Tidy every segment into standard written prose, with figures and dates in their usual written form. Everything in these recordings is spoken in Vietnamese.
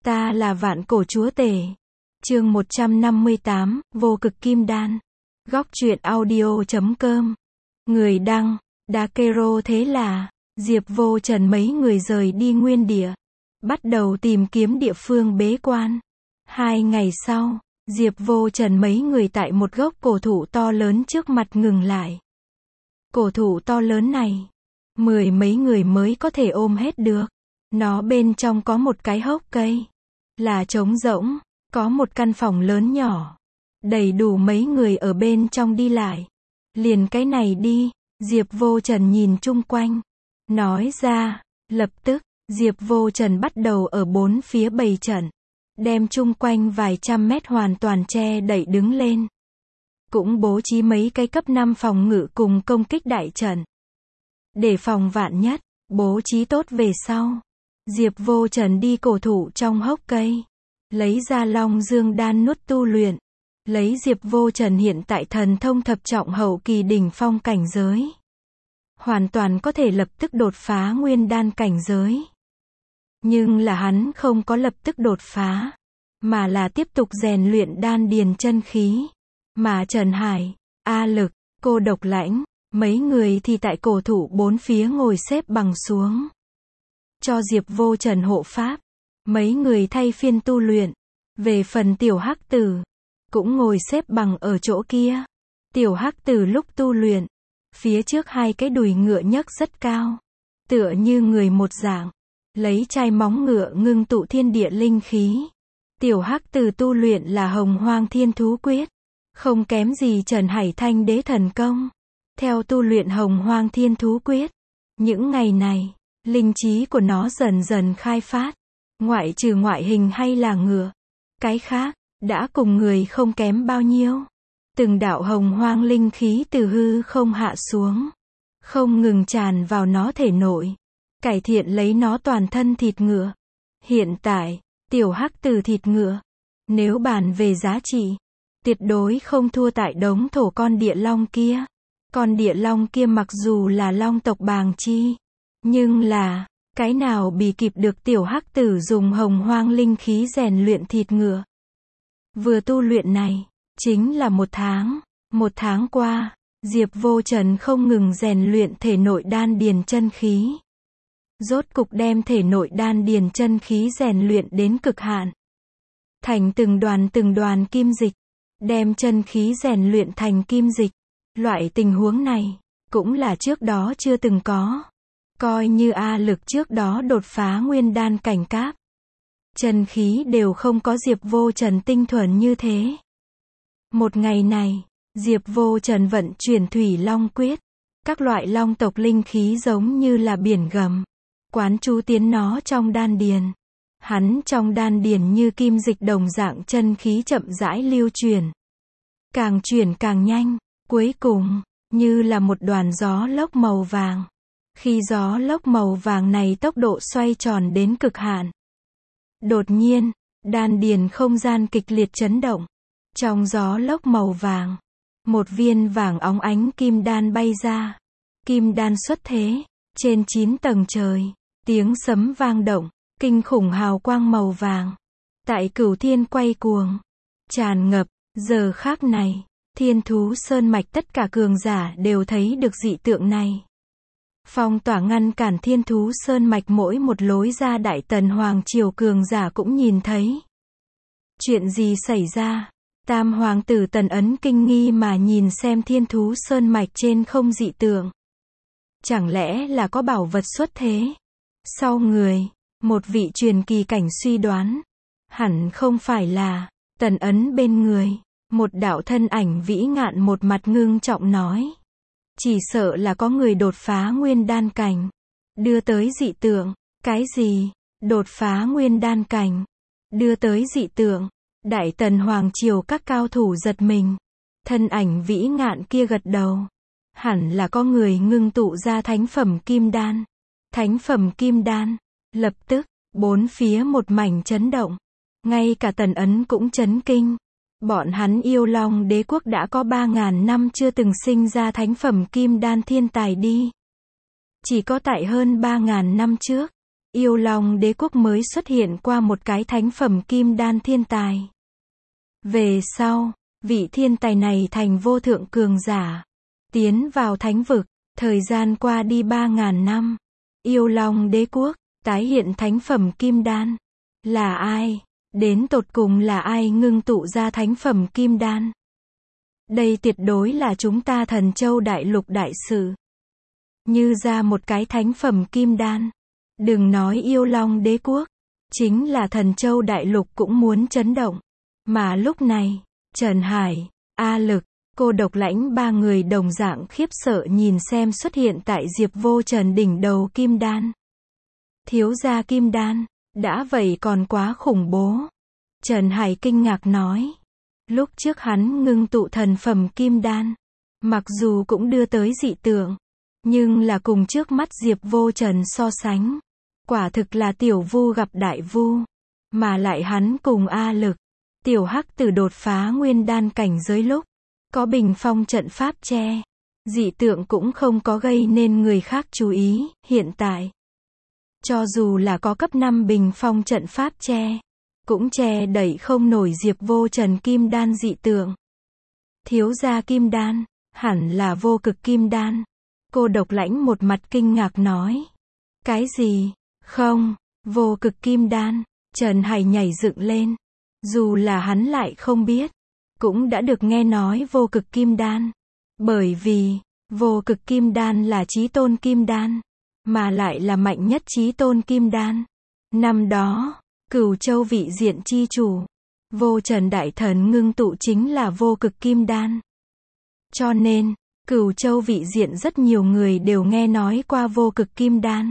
Ta là vạn cổ chúa tể. Chương 158, vô cực kim đan. Góc truyện audio.com. Người đăng, Dakero. Thế là, Diệp Vô Trần mấy người rời đi nguyên địa, bắt đầu tìm kiếm địa phương bế quan. 2 ngày sau, Diệp Vô Trần mấy người tại một gốc cổ thụ to lớn trước mặt ngừng lại. Cổ thụ to lớn này, 10 mấy người mới có thể ôm hết được. Nó bên trong có một cái hốc cây, là trống rỗng, có một căn phòng lớn nhỏ, đầy đủ mấy người ở bên trong đi lại. Liền cái này đi, Diệp Vô Trần nhìn chung quanh, nói ra. Lập tức, Diệp Vô Trần bắt đầu ở bốn phía bày trận, đem chung quanh vài trăm mét hoàn toàn che đậy đứng lên. Cũng bố trí mấy cái cấp 5 phòng ngự cùng công kích đại trận. Để phòng vạn nhất, bố trí tốt về sau. Diệp Vô Trần đi cổ thụ trong hốc cây, lấy ra Long Dương đan nuốt tu luyện. Lấy Diệp Vô Trần hiện tại thần thông thập trọng hậu kỳ đỉnh phong cảnh giới, hoàn toàn có thể lập tức đột phá nguyên đan cảnh giới. Nhưng là hắn không có lập tức đột phá, mà là tiếp tục rèn luyện đan điền chân khí. Mà Trần Hải, A Lực, Cô Độc Lãnh, mấy người thì tại cổ thụ bốn phía ngồi xếp bằng xuống, cho Diệp Vô Trần hộ pháp. Mấy người thay phiên tu luyện. Về phần Tiểu Hắc Tử, cũng ngồi xếp bằng ở chỗ kia. Tiểu Hắc Tử lúc tu luyện, phía trước hai cái đùi ngựa nhấc rất cao, tựa như người một dạng, lấy chai móng ngựa ngưng tụ thiên địa linh khí. Tiểu Hắc Tử tu luyện là Hồng Hoang Thiên Thú Quyết, không kém gì Trần Hải Thanh Đế thần công. Theo tu luyện Hồng Hoang Thiên Thú Quyết, những ngày này, linh trí của nó dần dần khai phát, ngoại trừ ngoại hình hay là ngựa, cái khác, đã cùng người không kém bao nhiêu. Từng đạo hồng hoang linh khí từ hư không hạ xuống, không ngừng tràn vào nó thể nội, cải thiện lấy nó toàn thân thịt ngựa. Hiện tại, Tiểu Hắc Tử thịt ngựa, nếu bàn về giá trị, tuyệt đối không thua tại đống thổ con địa long kia. Con địa long kia mặc dù là long tộc bàng chi, nhưng là, cái nào bì kịp được Tiểu Hắc Tử dùng hồng hoang linh khí rèn luyện thịt ngựa. Vừa tu luyện này, chính là 1 tháng. 1 tháng qua, Diệp Vô Trần không ngừng rèn luyện thể nội đan điền chân khí. Rốt cục đem thể nội đan điền chân khí rèn luyện đến cực hạn, thành từng đoàn kim dịch, đem chân khí rèn luyện thành kim dịch. Loại tình huống này, cũng là trước đó chưa từng có. Coi như A Lực trước đó đột phá nguyên đan cảnh cáp, chân khí đều không có Diệp Vô Trần tinh thuần như thế. Một ngày này, Diệp Vô Trần vận chuyển Thủy Long Quyết, các loại long tộc linh khí giống như là biển gầm, quán chú tiến nó trong đan điền. Hắn trong đan điền như kim dịch đồng dạng chân khí chậm rãi lưu chuyển càng nhanh, cuối cùng, như là một đoàn gió lốc màu vàng. Khi gió lốc màu vàng này tốc độ xoay tròn đến cực hạn, đột nhiên, đan điền không gian kịch liệt chấn động. Trong gió lốc màu vàng, một viên vàng óng ánh kim đan bay ra. Kim đan xuất thế, trên 9 tầng trời, tiếng sấm vang động, kinh khủng hào quang màu vàng, tại Cửu Thiên quay cuồng, tràn ngập. Giờ khắc này, Thiên Thú Sơn mạch tất cả cường giả đều thấy được dị tượng này. Phong tỏa ngăn cản Thiên Thú Sơn mạch mỗi một lối ra Đại Tần Hoàng triều cường giả cũng nhìn thấy. Chuyện gì xảy ra? Tam hoàng tử Tần Ấn kinh nghi mà nhìn xem Thiên Thú Sơn mạch trên không dị tượng. Chẳng lẽ là có bảo vật xuất thế? Sau người, một vị truyền kỳ cảnh suy đoán, hẳn không phải là. Tần Ấn bên người, một đạo thân ảnh vĩ ngạn một mặt ngưng trọng nói, chỉ sợ là có người đột phá nguyên đan cảnh, đưa tới dị tượng. Cái gì? Đột phá nguyên đan cảnh, đưa tới dị tượng? Đại Tần Hoàng triều các cao thủ giật mình. Thân ảnh vĩ ngạn kia gật đầu, hẳn là có người ngưng tụ ra thánh phẩm kim đan. Thánh phẩm kim đan. Lập tức, bốn phía một mảnh chấn động. Ngay cả Tần Ấn cũng chấn kinh. Bọn hắn Yêu Long Đế quốc đã có 3.000 năm chưa từng sinh ra thánh phẩm kim đan thiên tài đi. Chỉ có tại hơn 3.000 năm trước, Yêu Long Đế Quốc mới xuất hiện qua một cái thánh phẩm kim đan thiên tài. Về sau, vị thiên tài này thành vô thượng cường giả, tiến vào thánh vực, thời gian qua đi 3.000 năm. Yêu Long Đế Quốc, tái hiện thánh phẩm kim đan. Là ai? Đến tột cùng là ai ngưng tụ ra thánh phẩm kim đan? Đây tuyệt đối là chúng ta Thần Châu Đại Lục đại sự. Như ra một cái thánh phẩm kim đan. Đừng nói Yêu Long Đế Quốc, chính là Thần Châu Đại Lục cũng muốn chấn động. Mà lúc này, Trần Hải, A Lực, Cô Độc Lãnh ba người đồng dạng khiếp sợ nhìn xem xuất hiện tại Diệp Vô Trần đỉnh đầu kim đan. Thiếu gia kim đan, đã vậy còn quá khủng bố. Trần Hải kinh ngạc nói. Lúc trước hắn ngưng tụ thần phẩm kim đan, mặc dù cũng đưa tới dị tượng, nhưng là cùng trước mắt Diệp Vô Trần so sánh, quả thực là tiểu vu gặp đại vu. Mà lại hắn cùng A Lực, tiểu hắc tử đột phá nguyên đan cảnh giới lúc, có bình phong trận pháp che, dị tượng cũng không có gây nên người khác chú ý. Hiện tại, cho dù là có cấp 5 bình phong trận pháp che, cũng che đẩy không nổi Diệp Vô Trần kim đan dị tượng. Thiếu gia kim đan, hẳn là vô cực kim đan. Cô Độc Lãnh một mặt kinh ngạc nói. Cái gì? Không, vô cực kim đan. Trần Hải nhảy dựng lên. Dù là hắn lại không biết, cũng đã được nghe nói vô cực kim đan. Bởi vì, vô cực kim đan là chí tôn kim đan, mà lại là mạnh nhất chí tôn kim đan. Năm đó, Cửu Châu vị diện chi chủ, Vô Trần Đại Thần ngưng tụ chính là vô cực kim đan. Cho nên, Cửu Châu vị diện rất nhiều người đều nghe nói qua vô cực kim đan.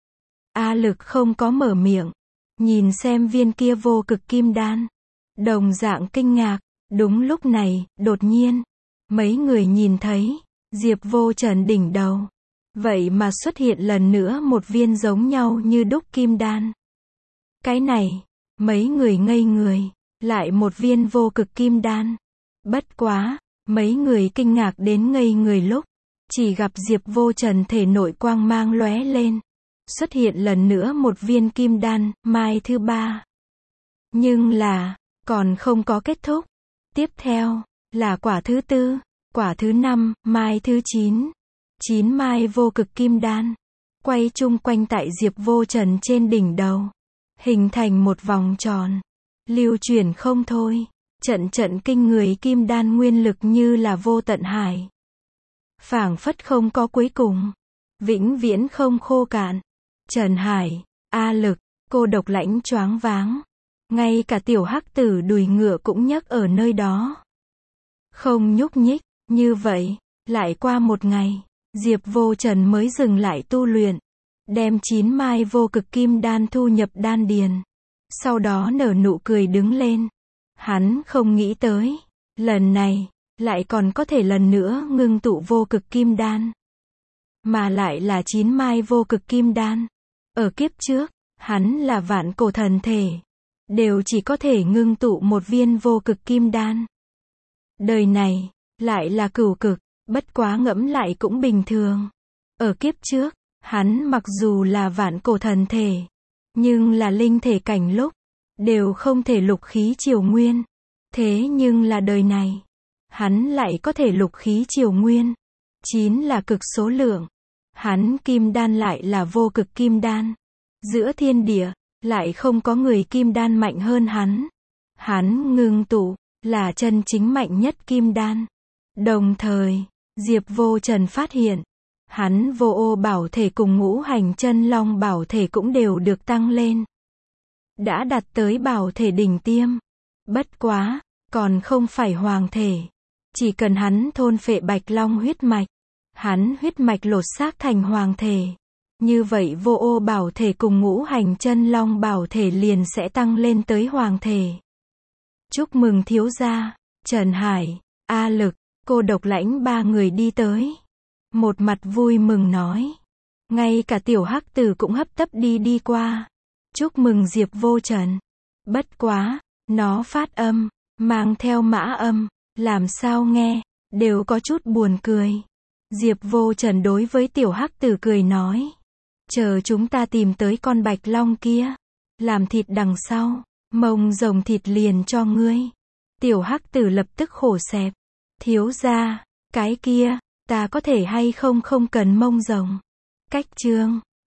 A Lực không có mở miệng, nhìn xem viên kia vô cực kim đan, đồng dạng kinh ngạc. Đúng lúc này, đột nhiên, mấy người nhìn thấy, Diệp Vô Trần đỉnh đầu, vậy mà xuất hiện lần nữa một viên giống nhau như đúc kim đan. Cái này, mấy người ngây người, lại một viên vô cực kim đan. Bất quá, mấy người kinh ngạc đến ngây người lúc, chỉ gặp Diệp Vô Trần thể nội quang mang lóe lên, xuất hiện lần nữa một viên kim đan, mai thứ 3. Nhưng là, còn không có kết thúc. Tiếp theo, là quả thứ 4, quả thứ 5, mai thứ 9. 9 mai vô cực kim đan, quay chung quanh tại Diệp Vô Trần trên đỉnh đầu, hình thành một vòng tròn, lưu chuyển không thôi. Trận trận kinh người kim đan nguyên lực như là vô tận hải, phảng phất không có cuối cùng, vĩnh viễn không khô cạn. Trần Hải, A Lực, Cô Độc Lãnh choáng váng, ngay cả tiểu hắc tử đùi ngựa cũng nhấc ở nơi đó, không nhúc nhích. Như vậy, lại qua một ngày, Diệp Vô Trần mới dừng lại tu luyện, đem 9 mai vô cực kim đan thu nhập đan điền, sau đó nở nụ cười đứng lên. Hắn không nghĩ tới, lần này, lại còn có thể lần nữa ngưng tụ vô cực kim đan. Mà lại là 9 mai vô cực kim đan. Ở kiếp trước, hắn là vạn cổ thần thể, đều chỉ có thể ngưng tụ một viên vô cực kim đan. Đời này, lại là cửu cực, bất quá ngẫm lại cũng bình thường. Ở kiếp trước, hắn mặc dù là vạn cổ thần thể, nhưng là linh thể cảnh lúc, đều không thể lục khí triều nguyên. Thế nhưng là đời này, hắn lại có thể lục khí triều nguyên. 9 là cực số lượng. Hắn kim đan lại là vô cực kim đan. Giữa thiên địa, lại không có người kim đan mạnh hơn hắn. Hắn ngưng tụ, là chân chính mạnh nhất kim đan. Đồng thời, Diệp Vô Trần phát hiện, hắn vô ô bảo thể cùng ngũ hành chân long bảo thể cũng đều được tăng lên. Đã đạt tới bảo thể đỉnh tiêm. Bất quá, còn không phải hoàng thể. Chỉ cần hắn thôn phệ bạch long huyết mạch, hắn huyết mạch lột xác thành hoàng thể. Như vậy vô ô bảo thể cùng ngũ hành chân long bảo thể liền sẽ tăng lên tới hoàng thể. Chúc mừng thiếu gia. Trần Hải, A Lực, Cô Độc Lãnh ba người đi tới, một mặt vui mừng nói. Ngay cả tiểu hắc tử cũng hấp tấp đi qua. Chúc mừng Diệp Vô Trần. Bất quá, nó phát âm, mang theo mã âm, làm sao nghe, đều có chút buồn cười. Diệp Vô Trần đối với tiểu hắc tử cười nói. Chờ chúng ta tìm tới con bạch long kia. Làm thịt đằng sau. Mông rồng thịt liền cho ngươi. Tiểu hắc tử lập tức khổ sẹp. Thiếu gia, cái kia, ta có thể hay không không cần mông rồng. Cách chương